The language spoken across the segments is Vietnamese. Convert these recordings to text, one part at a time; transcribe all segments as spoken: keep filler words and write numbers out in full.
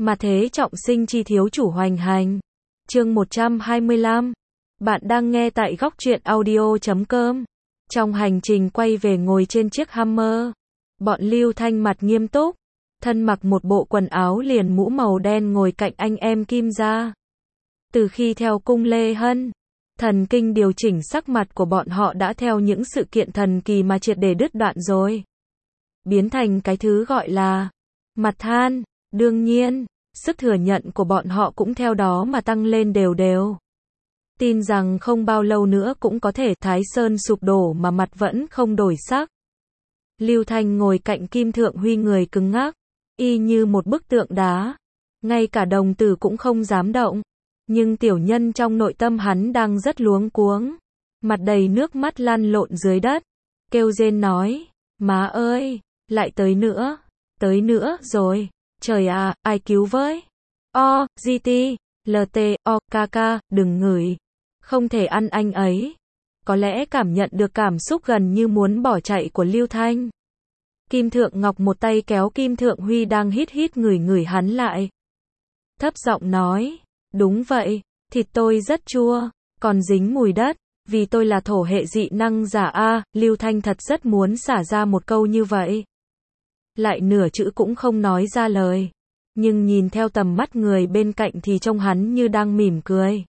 Mà thế trọng sinh chi thiếu chủ hoành hành. Chương một trăm hai mươi lăm. Bạn đang nghe tại góc truyện audio chấm com. Trong hành trình quay về ngồi trên chiếc Hummer, bọn Lưu Thanh mặt nghiêm túc, thân mặc một bộ quần áo liền mũ màu đen ngồi cạnh anh em Kim gia. Từ khi theo cung Lê Hân, thần kinh điều chỉnh sắc mặt của bọn họ đã theo những sự kiện thần kỳ mà triệt để đứt đoạn rồi. Biến thành cái thứ gọi là mặt than. Đương nhiên, sức thừa nhận của bọn họ cũng theo đó mà tăng lên đều đều. Tin rằng không bao lâu nữa cũng có thể Thái Sơn sụp đổ mà mặt vẫn không đổi sắc. Lưu Thanh ngồi cạnh Kim Thượng Huy người cứng ngắc, y như một bức tượng đá. Ngay cả đồng tử cũng không dám động. Nhưng tiểu nhân trong nội tâm hắn đang rất luống cuống. Mặt đầy nước mắt lăn lộn dưới đất. Kêu rên nói, má ơi, lại tới nữa, tới nữa rồi. Trời à, ai cứu với? O, giê tê, lờ tê, O, ca ca, đừng ngửi. Không thể ăn anh ấy. Có lẽ cảm nhận được cảm xúc gần như muốn bỏ chạy của Lưu Thanh. Kim Thượng Ngọc một tay kéo Kim Thượng Huy đang hít hít ngửi ngửi hắn lại. Thấp giọng nói, đúng vậy, thịt tôi rất chua, còn dính mùi đất, vì tôi là thổ hệ dị năng giả a. Lưu Thanh thật rất muốn xả ra một câu như vậy. Lại nửa chữ cũng không nói ra lời. Nhưng nhìn theo tầm mắt người bên cạnh thì trông hắn như đang mỉm cười.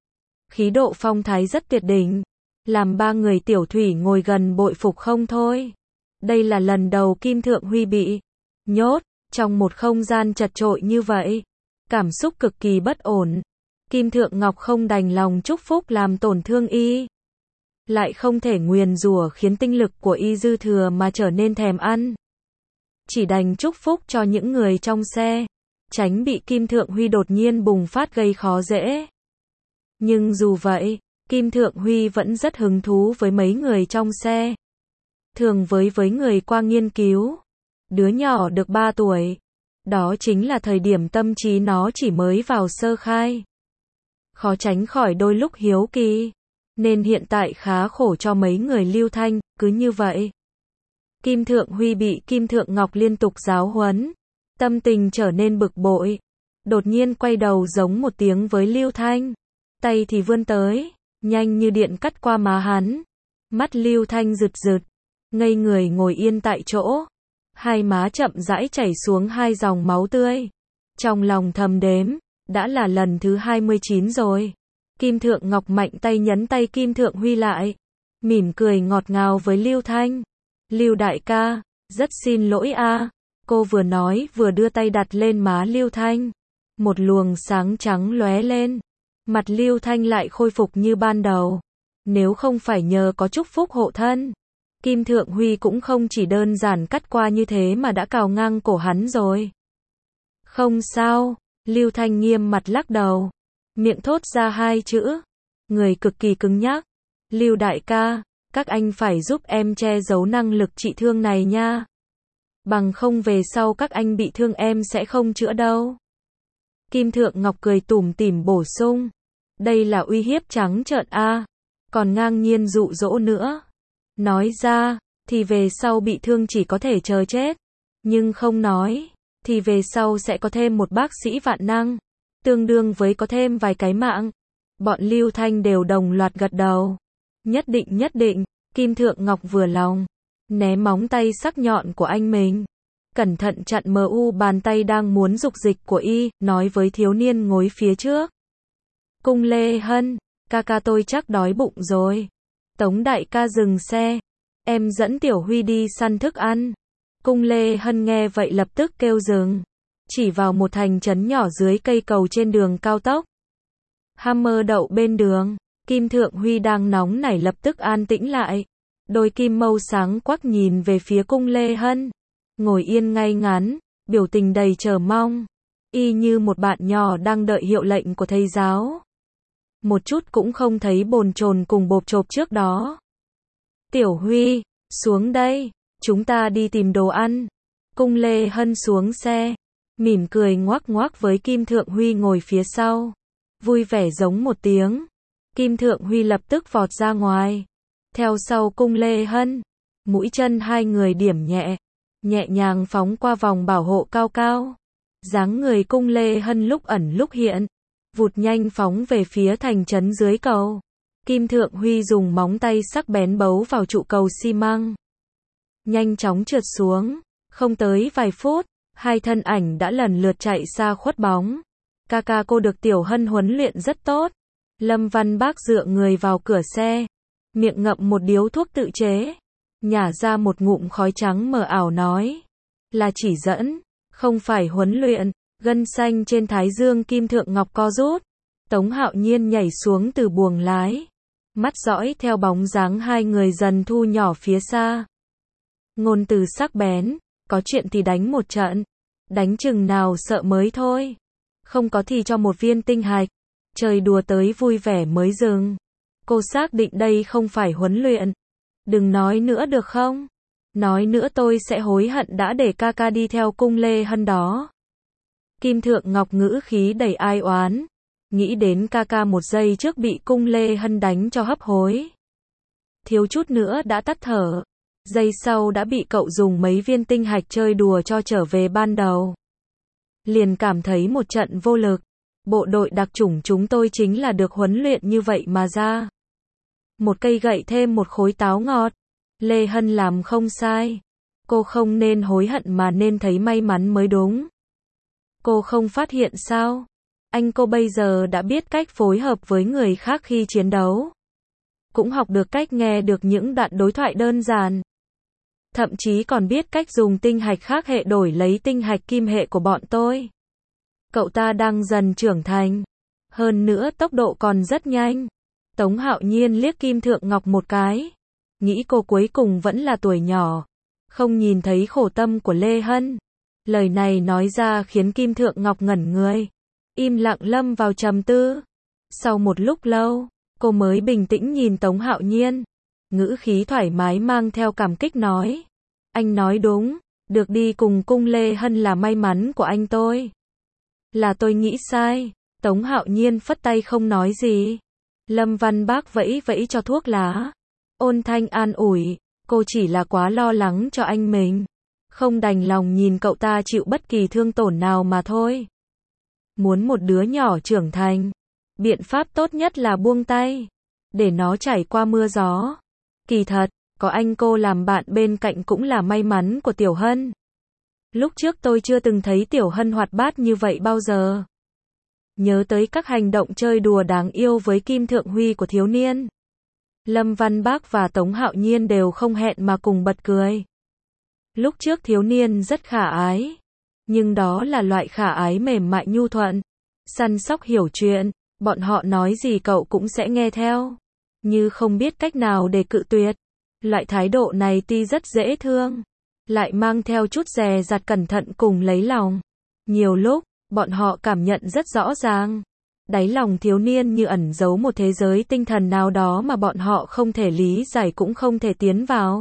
Khí độ phong thái rất tuyệt đỉnh. Làm ba người tiểu thủy ngồi gần bội phục không thôi. Đây là lần đầu Kim Thượng Huy bị nhốt trong một không gian chật chội như vậy. Cảm xúc cực kỳ bất ổn. Kim Thượng Ngọc không đành lòng chúc phúc làm tổn thương y. Lại không thể nguyền rủa khiến tinh lực của y dư thừa mà trở nên thèm ăn. Chỉ đành chúc phúc cho những người trong xe, tránh bị Kim Thượng Huy đột nhiên bùng phát gây khó dễ. Nhưng dù vậy, Kim Thượng Huy vẫn rất hứng thú với mấy người trong xe. Thường với với người qua nghiên cứu. Đứa nhỏ được ba tuổi. Đó chính là thời điểm tâm trí nó chỉ mới vào sơ khai. Khó tránh khỏi đôi lúc hiếu kỳ. Nên hiện tại khá khổ cho mấy người Lưu Thanh, cứ như vậy. Kim Thượng Huy bị Kim Thượng Ngọc liên tục giáo huấn. Tâm tình trở nên bực bội. Đột nhiên quay đầu giống một tiếng với Lưu Thanh. Tay thì vươn tới, nhanh như điện cắt qua má hắn. Mắt Lưu Thanh rực rực, ngây người ngồi yên tại chỗ. Hai má chậm rãi chảy xuống hai dòng máu tươi. Trong lòng thầm đếm, đã là lần thứ hai mươi chín rồi. Kim Thượng Ngọc mạnh tay nhấn tay Kim Thượng Huy lại. Mỉm cười ngọt ngào với Lưu Thanh. Lưu đại ca, rất xin lỗi a. Cô vừa nói vừa đưa tay đặt lên má Lưu Thanh. Một luồng sáng trắng lóe lên. Mặt Lưu Thanh lại khôi phục như ban đầu. Nếu không phải nhờ có chúc phúc hộ thân, Kim Thượng Huy cũng không chỉ đơn giản cắt qua như thế mà đã cào ngang cổ hắn rồi. Không sao, Lưu Thanh nghiêm mặt lắc đầu. Miệng thốt ra hai chữ. Người cực kỳ cứng nhắc. Lưu đại ca, các anh phải giúp em che giấu năng lực trị thương này nha. Bằng không về sau các anh bị thương em sẽ không chữa đâu. Kim Thượng Ngọc cười tủm tỉm bổ sung. Đây là uy hiếp trắng trợn a. Còn ngang nhiên dụ dỗ nữa. Nói ra, thì về sau bị thương chỉ có thể chờ chết. Nhưng không nói, thì về sau sẽ có thêm một bác sĩ vạn năng. Tương đương với có thêm vài cái mạng. Bọn Lưu Thanh đều đồng loạt gật đầu. Nhất định nhất định, Kim Thượng Ngọc vừa lòng. Né móng tay sắc nhọn của anh mình. Cẩn thận chặn mờ u bàn tay đang muốn dục dịch của y, nói với thiếu niên ngồi phía trước. Cung Lê Hân, ca ca tôi chắc đói bụng rồi. Tống đại ca dừng xe. Em dẫn Tiểu Huy đi săn thức ăn. Cung Lê Hân nghe vậy lập tức kêu dừng. Chỉ vào một thành trấn nhỏ dưới cây cầu trên đường cao tốc. Hummer đậu bên đường. Kim Thượng Huy đang nóng nảy lập tức an tĩnh lại. Đôi kim mâu sáng quắc nhìn về phía cung Lê Hân. Ngồi yên ngay ngắn, biểu tình đầy chờ mong. Y như một bạn nhỏ đang đợi hiệu lệnh của thầy giáo. Một chút cũng không thấy bồn chồn cùng bộp chộp trước đó. Tiểu Huy, xuống đây, chúng ta đi tìm đồ ăn. Cung Lê Hân xuống xe, mỉm cười ngoác ngoác với Kim Thượng Huy ngồi phía sau. Vui vẻ giống một tiếng. Kim Thượng Huy lập tức vọt ra ngoài. Theo sau cung Lê Hân. Mũi chân hai người điểm nhẹ. Nhẹ nhàng phóng qua vòng bảo hộ cao cao. Dáng người Cung Lê Hân lúc ẩn lúc hiện, vụt nhanh phóng về phía thành trấn dưới cầu. Kim Thượng Huy dùng móng tay sắc bén bấu vào trụ cầu xi măng. Nhanh chóng trượt xuống, không tới vài phút, hai thân ảnh đã lần lượt chạy xa khuất bóng. Ca ca cô được Tiểu Hân huấn luyện rất tốt. Lâm Văn Bác dựa người vào cửa xe, miệng ngậm một điếu thuốc tự chế, nhả ra một ngụm khói trắng mờ ảo nói, là chỉ dẫn, không phải huấn luyện. Gân xanh trên thái dương Kim Thượng Ngọc co rút. Tống Hạo Nhiên nhảy xuống từ buồng lái, mắt dõi theo bóng dáng hai người dần thu nhỏ phía xa. Ngôn từ sắc bén, có chuyện thì đánh một trận, đánh chừng nào sợ mới thôi. Không có thì cho một viên tinh hạch, chơi đùa tới vui vẻ mới dừng. Cô xác định đây không phải huấn luyện. Đừng nói nữa được không? Nói nữa tôi sẽ hối hận đã để ca ca đi theo Cung Lê Hân đó. Kim Thượng Ngọc ngữ khí đầy ai oán, nghĩ đến ca ca một giây trước bị Cung Lê Hân đánh cho hấp hối. Thiếu chút nữa đã tắt thở, giây sau đã bị cậu dùng mấy viên tinh hạch chơi đùa cho trở về ban đầu. Liền cảm thấy một trận vô lực, bộ đội đặc chủng chúng tôi chính là được huấn luyện như vậy mà ra. Một cây gậy thêm một khối táo ngọt, Lê Hân làm không sai. Cô không nên hối hận mà nên thấy may mắn mới đúng. Cô không phát hiện sao? Anh cô bây giờ đã biết cách phối hợp với người khác khi chiến đấu. Cũng học được cách nghe được những đoạn đối thoại đơn giản. Thậm chí còn biết cách dùng tinh hạch khác hệ đổi lấy tinh hạch kim hệ của bọn tôi. Cậu ta đang dần trưởng thành. Hơn nữa tốc độ còn rất nhanh. Tống Hạo Nhiên liếc Kim Thượng Ngọc một cái. Nghĩ cô cuối cùng vẫn là tuổi nhỏ. Không nhìn thấy khổ tâm của Lê Hân. Lời này nói ra khiến Kim Thượng Ngọc ngẩn người. Im lặng lâm vào trầm tư. Sau một lúc lâu, cô mới bình tĩnh nhìn Tống Hạo Nhiên. Ngữ khí thoải mái mang theo cảm kích nói. Anh nói đúng, được đi cùng Cung Lê Hân là may mắn của anh tôi. Là tôi nghĩ sai. Tống Hạo Nhiên phất tay không nói gì. Lâm Văn Bác vẫy vẫy cho thuốc lá. Ôn thanh an ủi, cô chỉ là quá lo lắng cho anh mình. Không đành lòng nhìn cậu ta chịu bất kỳ thương tổn nào mà thôi. Muốn một đứa nhỏ trưởng thành, biện pháp tốt nhất là buông tay, để nó trải qua mưa gió. Kỳ thật, có anh cô làm bạn bên cạnh cũng là may mắn của Tiểu Hân. Lúc trước tôi chưa từng thấy Tiểu Hân hoạt bát như vậy bao giờ. Nhớ tới các hành động chơi đùa đáng yêu với Kim Thượng Huy của thiếu niên. Lâm Văn Bác và Tống Hạo Nhiên đều không hẹn mà cùng bật cười. Lúc trước thiếu niên rất khả ái. Nhưng đó là loại khả ái mềm mại nhu thuận. Săn sóc hiểu chuyện. Bọn họ nói gì cậu cũng sẽ nghe theo. Như không biết cách nào để cự tuyệt. Loại thái độ này tuy rất dễ thương. Lại mang theo chút dè dặt cẩn thận cùng lấy lòng. Nhiều lúc, bọn họ cảm nhận rất rõ ràng. Đáy lòng thiếu niên như ẩn giấu một thế giới tinh thần nào đó mà bọn họ không thể lý giải cũng không thể tiến vào.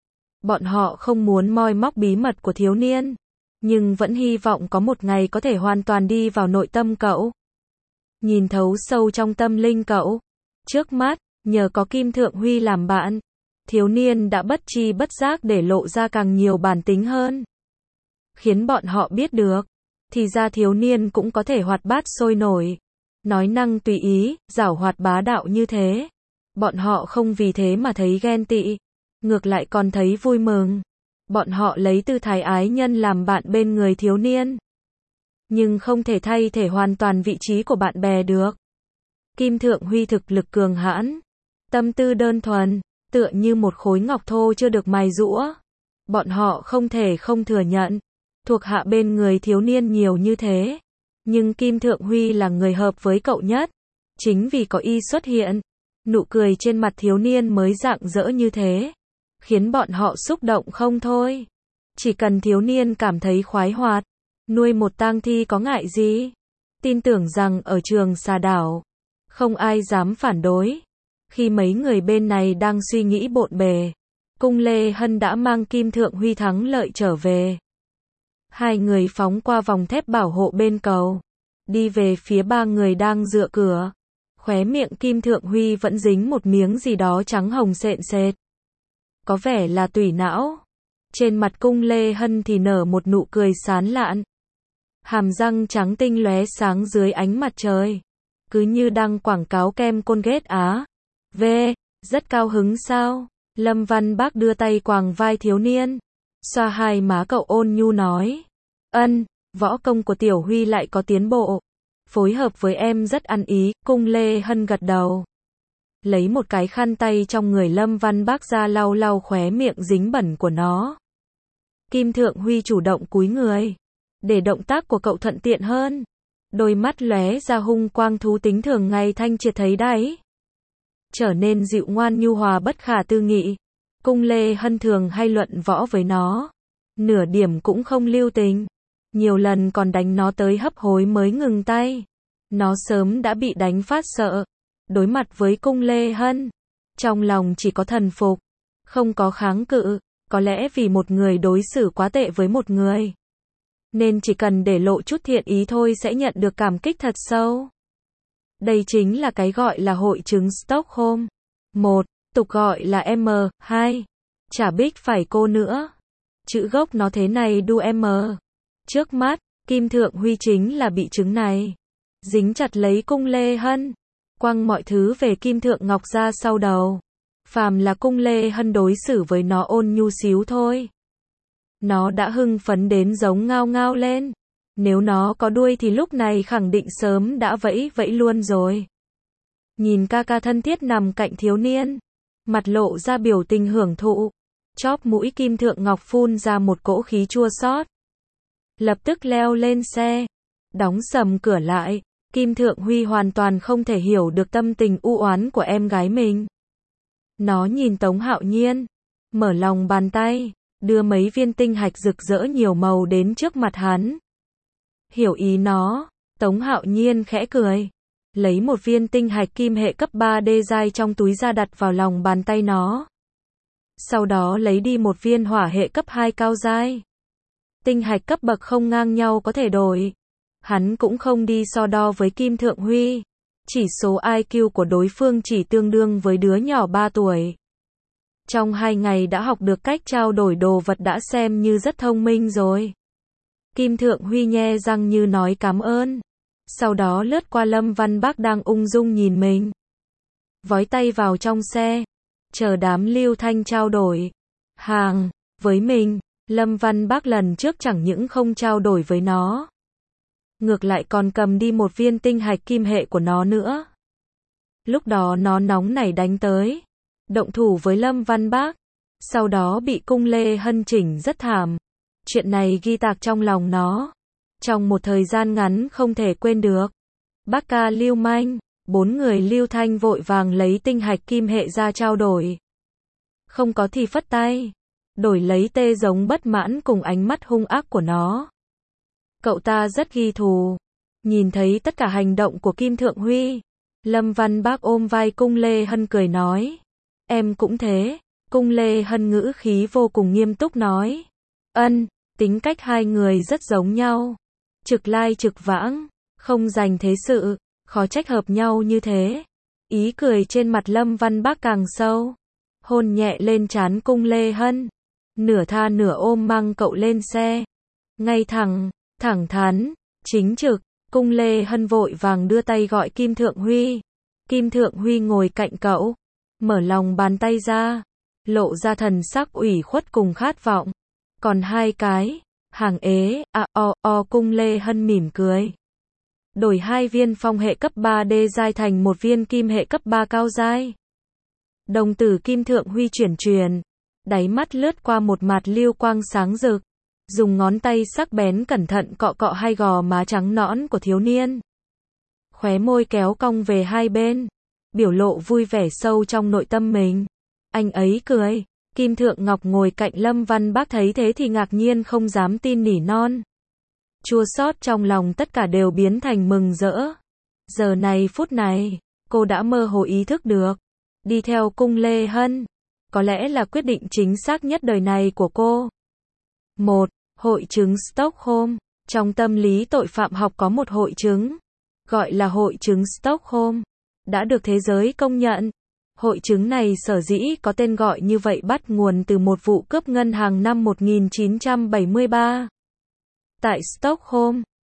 Bọn họ không muốn moi móc bí mật của thiếu niên, nhưng vẫn hy vọng có một ngày có thể hoàn toàn đi vào nội tâm cậu. Nhìn thấu sâu trong tâm linh cậu. Trước mắt, nhờ có Kim Thượng Huy làm bạn, thiếu niên đã bất tri bất giác để lộ ra càng nhiều bản tính hơn. Khiến bọn họ biết được, thì ra thiếu niên cũng có thể hoạt bát sôi nổi. Nói năng tùy ý, giảo hoạt bá đạo như thế. Bọn họ không vì thế mà thấy ghen tị. Ngược lại còn thấy vui mừng. Bọn họ lấy tư thái ái nhân làm bạn bên người thiếu niên. Nhưng không thể thay thể hoàn toàn vị trí của bạn bè được. Kim Thượng Huy thực lực cường hãn. Tâm tư đơn thuần, tựa như một khối ngọc thô chưa được mài giũa. Bọn họ không thể không thừa nhận. Thuộc hạ bên người thiếu niên nhiều như thế. Nhưng Kim Thượng Huy là người hợp với cậu nhất. Chính vì có y xuất hiện, nụ cười trên mặt thiếu niên mới rạng rỡ như thế. Khiến bọn họ xúc động không thôi. Chỉ cần thiếu niên cảm thấy khoái hoạt, nuôi một tang thi có ngại gì. Tin tưởng rằng ở Trường Xà Đảo, không ai dám phản đối. Khi mấy người bên này đang suy nghĩ bộn bề, Cung Lê Hân đã mang Kim Thượng Huy thắng lợi trở về. Hai người phóng qua vòng thép bảo hộ bên cầu, đi về phía ba người đang dựa cửa. Khóe miệng Kim Thượng Huy vẫn dính một miếng gì đó trắng hồng sện sệt. Có vẻ là tủy não. Trên mặt Cung Lê Hân thì nở một nụ cười sán lạn. hàm răng trắng tinh lóe sáng dưới ánh mặt trời. Cứ như đăng quảng cáo kem Colgate Á. V. Rất cao hứng sao? Lâm Văn Bác đưa tay quàng vai thiếu niên. Xoa hai má cậu ôn nhu nói. Ân, võ công của Tiểu Huy lại có tiến bộ. Phối hợp với em rất ăn ý, Cung Lê Hân gật đầu. Lấy một cái khăn tay trong người Lâm Văn Bác ra lau lau khóe miệng dính bẩn của nó. Kim Thượng Huy chủ động cúi người. Để động tác của cậu thuận tiện hơn. Đôi mắt lóe ra hung quang thú tính thường ngày thanh triệt thấy đáy. Trở nên dịu ngoan nhu hòa bất khả tư nghị. Cung Lê Hân thường hay luận võ với nó. Nửa điểm cũng không lưu tình. Nhiều lần còn đánh nó tới hấp hối mới ngừng tay. Nó sớm đã bị đánh phát sợ. Đối mặt với Cung Lê Hân. Trong lòng chỉ có thần phục. Không có kháng cự. Có lẽ vì một người đối xử quá tệ với một người. Nên chỉ cần để lộ chút thiện ý thôi sẽ nhận được cảm kích thật sâu. Đây chính là cái gọi là hội chứng Stockholm. một. Tục gọi là M. hai. Chả bích phải cô nữa. Chữ gốc nó thế này đu M. Trước mắt, Kim Thượng Huy chính là bị chứng này. Dính chặt lấy Cung Lê Hân. Quăng mọi thứ về Kim Thượng Ngọc ra sau đầu. Phàm là Cung Lê Hân đối xử với nó ôn nhu xíu thôi. Nó đã hưng phấn đến giống ngao ngao lên. Nếu nó có đuôi thì lúc này khẳng định sớm đã vẫy vẫy luôn rồi. Nhìn ca ca thân thiết nằm cạnh thiếu niên. Mặt lộ ra biểu tình hưởng thụ. Chóp mũi Kim Thượng Ngọc phun ra một cỗ khí chua xót. Lập tức leo lên xe. Đóng sầm cửa lại. Kim Thượng Huy hoàn toàn không thể hiểu được tâm tình u oán của em gái mình. Nó nhìn Tống Hạo Nhiên. Mở lòng bàn tay. Đưa mấy viên tinh hạch rực rỡ nhiều màu đến trước mặt hắn. Hiểu ý nó. Tống Hạo Nhiên khẽ cười. Lấy một viên tinh hạch kim hệ cấp ba đê giai trong túi ra đặt vào lòng bàn tay nó. Sau đó lấy đi một viên hỏa hệ cấp hai cao giai. Tinh hạch cấp bậc không ngang nhau có thể đổi. Hắn cũng không đi so đo với Kim Thượng Huy. Chỉ số I Q của đối phương chỉ tương đương với đứa nhỏ ba tuổi. Trong hai ngày đã học được cách trao đổi đồ vật đã xem như rất thông minh rồi. Kim Thượng Huy nhe răng như nói cảm ơn. Sau đó lướt qua Lâm Văn Bác đang ung dung nhìn mình. Vói tay vào trong xe. Chờ đám Lưu Thanh trao đổi hàng với mình. Lâm Văn Bác lần trước chẳng những không trao đổi với nó. Ngược lại còn cầm đi một viên tinh hạch kim hệ của nó nữa. Lúc đó nó nóng nảy đánh tới. Động thủ với Lâm Văn Bác. Sau đó bị Cung Lê Hân chỉnh rất thảm. Chuyện này ghi tạc trong lòng nó. Trong một thời gian ngắn không thể quên được. Bác ca lưu manh. Bốn người Lưu Thanh vội vàng lấy tinh hạch kim hệ ra trao đổi. Không có thì phất tay. Đổi lấy tê giống bất mãn cùng ánh mắt hung ác của nó. Cậu ta rất ghi thù. Nhìn thấy tất cả hành động của Kim Thượng Huy. Lâm Văn Bác ôm vai Cung Lê Hân cười nói. Em cũng thế. Cung Lê Hân ngữ khí vô cùng nghiêm túc nói. Ân, tính cách hai người rất giống nhau. Trực lai trực vãng, không dành thế sự, khó trách hợp nhau như thế. Ý cười trên mặt Lâm Văn Bác càng sâu. Hôn nhẹ lên trán Cung Lê Hân. Nửa tha nửa ôm mang cậu lên xe. Ngay thẳng, thẳng thắn, chính trực. Cung Lê Hân vội vàng đưa tay gọi Kim Thượng Huy. Kim Thượng Huy ngồi cạnh cậu. Mở lòng bàn tay ra. Lộ ra thần sắc ủy khuất cùng khát vọng. Còn hai cái. Hàng ế, a o o Cung Lê Hân mỉm cười. Đổi hai viên phong hệ cấp ba đê giai thành một viên kim hệ cấp ba cao giai. Đồng tử Kim Thượng Huy chuyển chuyển. Đáy mắt lướt qua một mạt lưu quang sáng rực. Dùng ngón tay sắc bén cẩn thận cọ cọ hai gò má trắng nõn của thiếu niên. Khóe môi kéo cong về hai bên. Biểu lộ vui vẻ sâu trong nội tâm mình. Anh ấy cười. Kim Thượng Ngọc ngồi cạnh Lâm Văn Bác thấy thế thì ngạc nhiên không dám tin nỉ non. Chua xót trong lòng tất cả đều biến thành mừng rỡ. Giờ này phút này, cô đã mơ hồ ý thức được. Đi theo Cung Lê Hân. Có lẽ là quyết định chính xác nhất đời này của cô. một. Hội chứng Stockholm. Trong tâm lý tội phạm học có một hội chứng. Gọi là hội chứng Stockholm. Đã được thế giới công nhận. Hội chứng này sở dĩ có tên gọi như vậy bắt nguồn từ một vụ cướp ngân hàng năm một nghìn chín trăm bảy mươi ba. Tại Stockholm,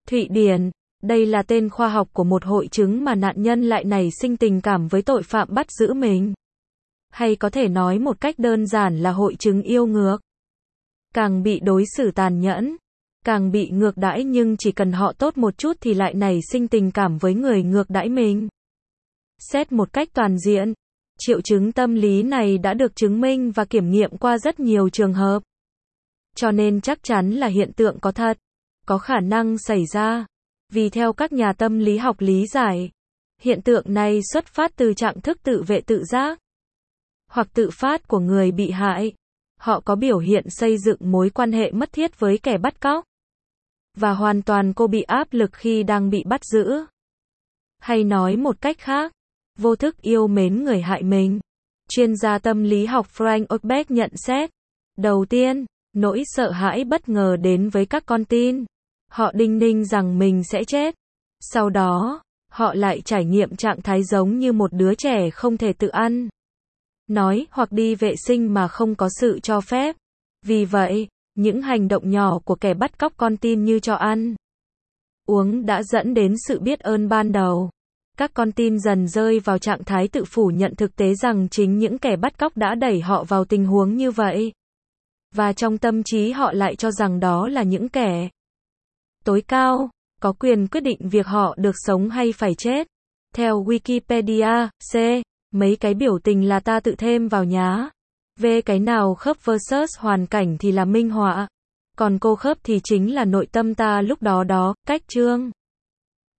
Thụy Điển, đây là tên khoa học của một hội chứng mà nạn nhân lại nảy sinh tình cảm với tội phạm bắt giữ mình. Hay có thể nói một cách đơn giản là hội chứng yêu ngược. Càng bị đối xử tàn nhẫn, càng bị ngược đãi nhưng chỉ cần họ tốt một chút thì lại nảy sinh tình cảm với người ngược đãi mình. Xét một cách toàn diện, triệu chứng tâm lý này đã được chứng minh và kiểm nghiệm qua rất nhiều trường hợp. Cho nên chắc chắn là hiện tượng có thật, có khả năng xảy ra. Vì theo các nhà tâm lý học lý giải, hiện tượng này xuất phát từ trạng thức tự vệ tự giác hoặc tự phát của người bị hại. Họ có biểu hiện xây dựng mối quan hệ mất thiết với kẻ bắt cóc và hoàn toàn cô bị áp lực khi đang bị bắt giữ. Hay nói một cách khác, vô thức yêu mến người hại mình. Chuyên gia tâm lý học Frank Ochbeck nhận xét, đầu tiên, nỗi sợ hãi bất ngờ đến với các con tin. Họ đinh ninh rằng mình sẽ chết. Sau đó, họ lại trải nghiệm trạng thái giống như một đứa trẻ không thể tự ăn, nói hoặc đi vệ sinh mà không có sự cho phép. Vì vậy, những hành động nhỏ của kẻ bắt cóc con tin như cho ăn, uống đã dẫn đến sự biết ơn ban đầu. Các con tin dần rơi vào trạng thái tự phủ nhận thực tế rằng chính những kẻ bắt cóc đã đẩy họ vào tình huống như vậy. Và trong tâm trí họ lại cho rằng đó là những kẻ tối cao, có quyền quyết định việc họ được sống hay phải chết. Theo Wikipedia, C. Mấy cái biểu tình là ta tự thêm vào nhá. V. Cái nào khớp versus hoàn cảnh thì là minh họa. Còn cô khớp thì chính là nội tâm ta lúc đó đó. Cách chương